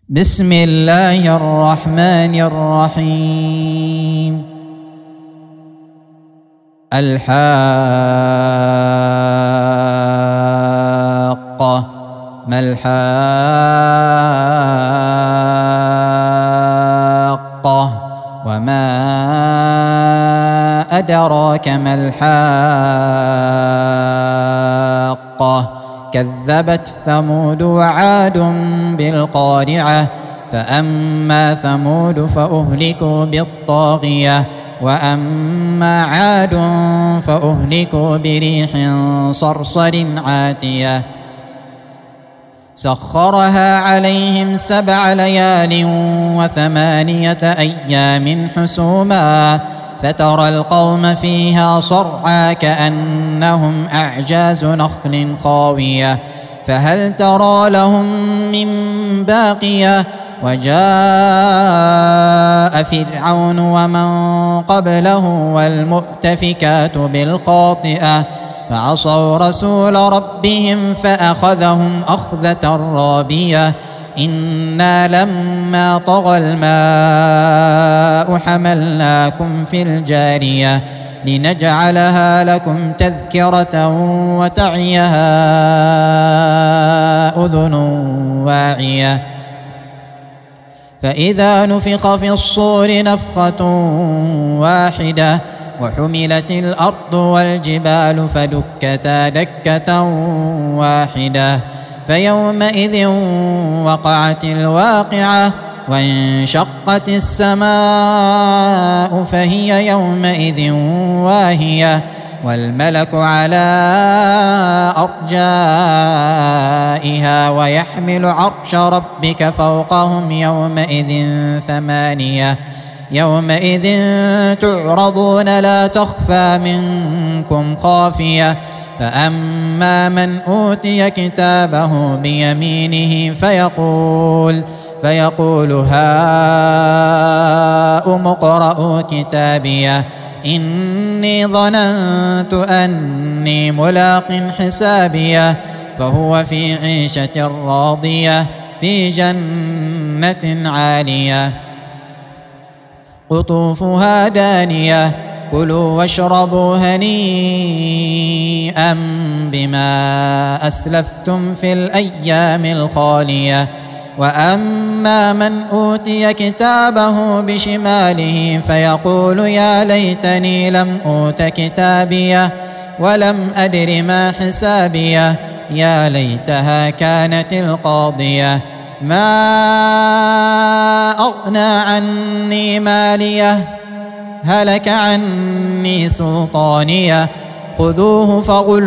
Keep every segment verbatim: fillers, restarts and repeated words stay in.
بسم الله الرحمن الرحيم. الحاقة. ما الحاقة وما أدراك ما الحاقة. كذبت ثمود وعاد بالقارعة. فأما ثمود فأهلكوا بالطاغية وأما عاد فأهلكوا بريح صرصر عاتية سخرها عليهم سبع ليال وثمانية أيام حسوما فترى القوم فيها صرعى كأنهم أعجاز نخل خاوية فهل ترى لهم من باقية. وجاء فرعون ومن قبله والمؤتفكات بالخاطئة فعصوا رسول ربهم فأخذهم أخذة رابية. إنا لما طغى الماء حملناكم في الجارية لنجعلها لكم تذكرة وتعيها أذن واعية. فإذا نفخ في الصور نفخة واحدة وحملت الأرض والجبال فدكتا دكة واحدة فيومئذ وقعت الواقعة وانشقت السماء فهي يومئذ واهية والملك على أرجائها ويحمل عرش ربك فوقهم يومئذ ثمانية. يومئذ تعرضون لا تخفى منكم خافية. فأما من أوتي كتابه بيمينه فيقول فيقول هاؤم اقرءوا كتابيه إني ظننت أني ملاق حسابيه فهو في عيشة راضية في جنة عالية قطوفها دانية كلوا واشربوا هنيئا بما أسلفتم في الأيام الخالية. وأما من أوتي كتابه بشماله فيقول يا ليتني لم أوت كتابيه ولم أدر ما حسابيه يا ليتها كانت القاضية ما أغنى عني ماليه هلك عني سلطانيه خذوه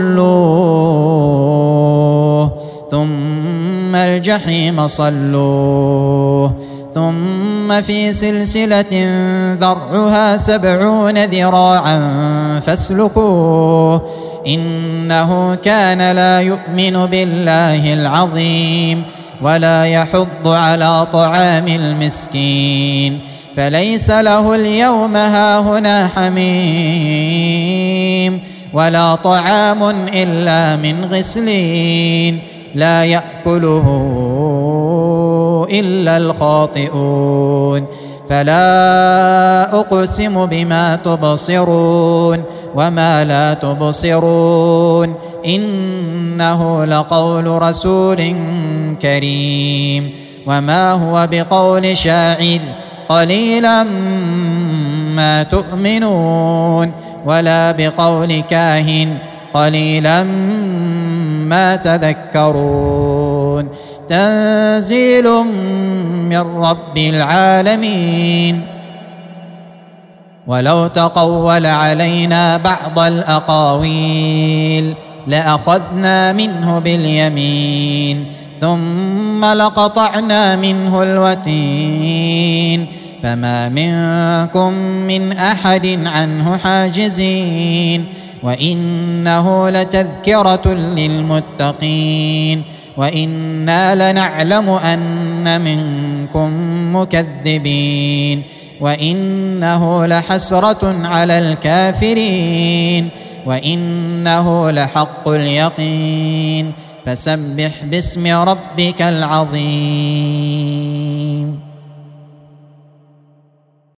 فغلوه ثم الجحيم صلوه ثم في سلسلة ذرعها سبعون ذراعا فاسلكوه إنه كان لا يؤمن بالله العظيم ولا يحض على طعام المسكين فليس له اليوم هاهنا حميم ولا طعام إلا من غسلين لا يأكله إلا الخاطئون. فلا أقسم بما تبصرون وما لا تبصرون إنه لقول رسول كريم وما هو بقول شاعر قليلا ما تؤمنون ولا بقول كاهن قليلا ما تذكرون. تنزيل من رب العالمين. ولو تقول علينا بعض الأقاويل لأخذنا منه باليمين ثم لقطعنا منه الوتين فما منكم من أحد عنه حاجزين. وإنه لتذكرة للمتقين وإنا لنعلم أن منكم مكذبين وإنه لحسرة على الكافرين وإنه لحق اليقين فسبح باسم ربك العظيم.